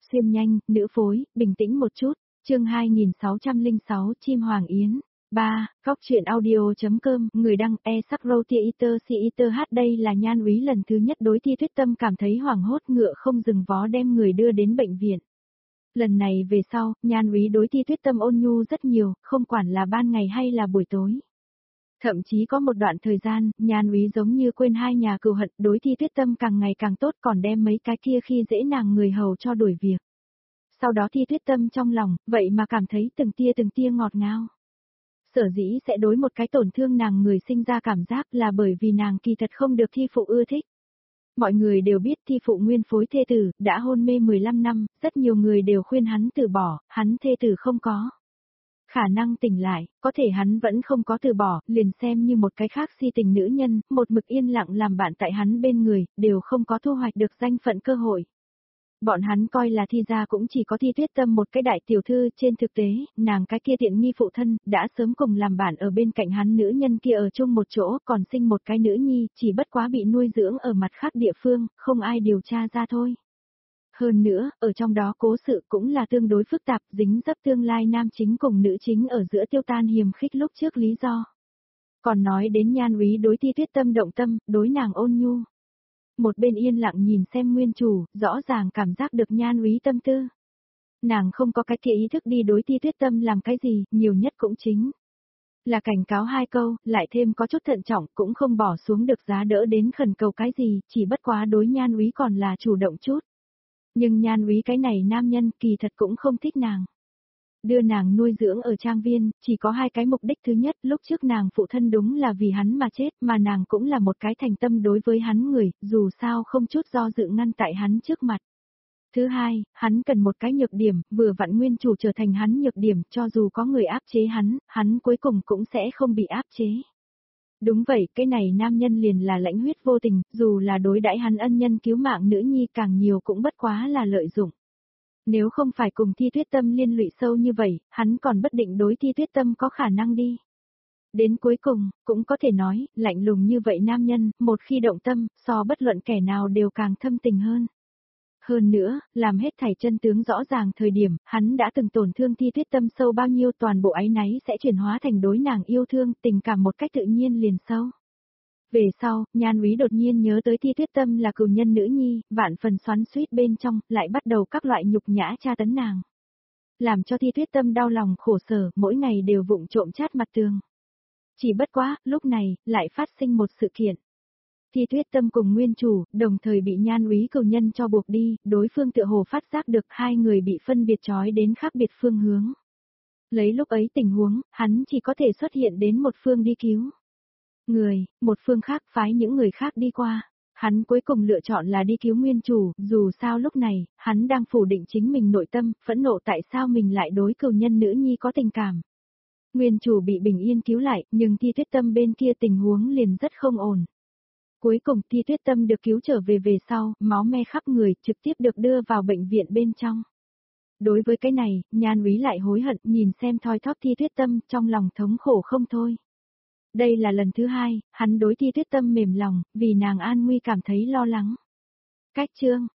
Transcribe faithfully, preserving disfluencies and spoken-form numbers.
xuyên nhanh, nữ phối, bình tĩnh một chút, chương hai nghìn sáu trăm lẻ sáu Chim Hoàng Yến. ba. Góc truyện audio.com, người đăng e sắc Roti Eater Si Eater hát. Đây là Nhan Úy lần thứ nhất đối Thi Tuyết Tâm cảm thấy hoảng hốt, ngựa không dừng vó đem người đưa đến bệnh viện. Lần này về sau, Nhan Úy đối Thi Tuyết Tâm ôn nhu rất nhiều, không quản là ban ngày hay là buổi tối. Thậm chí có một đoạn thời gian, Nhan Úy giống như quên hai nhà cừu hận, đối Thi Tuyết Tâm càng ngày càng tốt, còn đem mấy cái kia khi dễ nàng người hầu cho đuổi việc. Sau đó Thi Tuyết Tâm trong lòng, vậy mà cảm thấy từng tia từng tia ngọt ngào. Sở dĩ sẽ đối một cái tổn thương nàng người sinh ra cảm giác là bởi vì nàng kỳ thật không được Thi phụ ưa thích. Mọi người đều biết Thi phụ nguyên phối thê tử, đã hôn mê mười lăm năm, rất nhiều người đều khuyên hắn từ bỏ, hắn thê tử không có khả năng tỉnh lại, có thể hắn vẫn không có từ bỏ, liền xem như một cái khác si tình nữ nhân, một mực yên lặng làm bạn tại hắn bên người, đều không có thu hoạch được danh phận cơ hội. Bọn hắn coi là Thi gia cũng chỉ có Thi Tuyết Tâm một cái đại tiểu thư, trên thực tế, nàng cái kia tiện nghi phụ thân, đã sớm cùng làm bạn ở bên cạnh hắn nữ nhân kia ở chung một chỗ, còn sinh một cái nữ nhi, chỉ bất quá bị nuôi dưỡng ở mặt khác địa phương, không ai điều tra ra thôi. Hơn nữa, ở trong đó cố sự cũng là tương đối phức tạp, dính dấp tương lai nam chính cùng nữ chính ở giữa tiêu tan hiềm khích lúc trước lý do. Còn nói đến Nhan Úy đối Thi Tuyết Tâm động tâm, đối nàng ôn nhu. Một bên yên lặng nhìn xem nguyên chủ, rõ ràng cảm giác được Nhan Úy tâm tư. Nàng không có cái kia ý thức đi đối Thi Tuyết Tâm làm cái gì, nhiều nhất cũng chính là cảnh cáo hai câu, lại thêm có chút thận trọng, cũng không bỏ xuống được giá đỡ đến khẩn cầu cái gì, chỉ bất quá đối Nhan Úy còn là chủ động chút. Nhưng Nhan Úy cái này nam nhân kỳ thật cũng không thích nàng. Đưa nàng nuôi dưỡng ở trang viên, chỉ có hai cái mục đích. Thứ nhất, lúc trước nàng phụ thân đúng là vì hắn mà chết, mà nàng cũng là một cái thành tâm đối với hắn người, dù sao không chút do dự ngăn tại hắn trước mặt. Thứ hai, hắn cần một cái nhược điểm, vừa vặn nguyên chủ trở thành hắn nhược điểm, cho dù có người áp chế hắn, hắn cuối cùng cũng sẽ không bị áp chế. Đúng vậy, cái này nam nhân liền là lãnh huyết vô tình, dù là đối đãi hắn ân nhân cứu mạng nữ nhi càng nhiều cũng bất quá là lợi dụng. Nếu không phải cùng Thi Tuyết Tâm liên lụy sâu như vậy, hắn còn bất định đối Thi Tuyết Tâm có khả năng đi. Đến cuối cùng, cũng có thể nói, lạnh lùng như vậy nam nhân, một khi động tâm, so bất luận kẻ nào đều càng thâm tình hơn. Hơn nữa, làm hết thảy chân tướng rõ ràng thời điểm, hắn đã từng tổn thương Thi Tuyết Tâm sâu bao nhiêu, toàn bộ áy náy sẽ chuyển hóa thành đối nàng yêu thương, tình cảm một cách tự nhiên liền sâu. Về sau, Nhan Úy đột nhiên nhớ tới Thi Tuyết Tâm là cừu nhân nữ nhi, vạn phần xoắn xuýt bên trong, lại bắt đầu các loại nhục nhã tra tấn nàng. Làm cho Thi Tuyết Tâm đau lòng khổ sở, mỗi ngày đều vụng trộm chát mặt tường. Chỉ bất quá, lúc này, lại phát sinh một sự kiện. Thi Tuyết Tâm cùng nguyên chủ, đồng thời bị Nhan Úy cừu nhân cho buộc đi, đối phương tựa hồ phát giác được hai người bị phân biệt trói đến khác biệt phương hướng. Lấy lúc ấy tình huống, hắn chỉ có thể xuất hiện đến một phương đi cứu người, một phương khác phái những người khác đi qua. Hắn cuối cùng lựa chọn là đi cứu nguyên chủ, dù sao lúc này, hắn đang phủ định chính mình nội tâm, phẫn nộ tại sao mình lại đối cừu nhân nữ nhi có tình cảm. Nguyên chủ bị bình yên cứu lại, nhưng Thi Tuyết Tâm bên kia tình huống liền rất không ổn. Cuối cùng Thi Tuyết Tâm được cứu trở về về sau, máu me khắp người, trực tiếp được đưa vào bệnh viện bên trong. Đối với cái này, Nhan Úy lại hối hận, nhìn xem thoi thóp Thi Tuyết Tâm, trong lòng thống khổ không thôi. Đây là lần thứ hai, hắn đối Thi Tuyết Tâm mềm lòng, vì nàng an nguy cảm thấy lo lắng. Cách chương,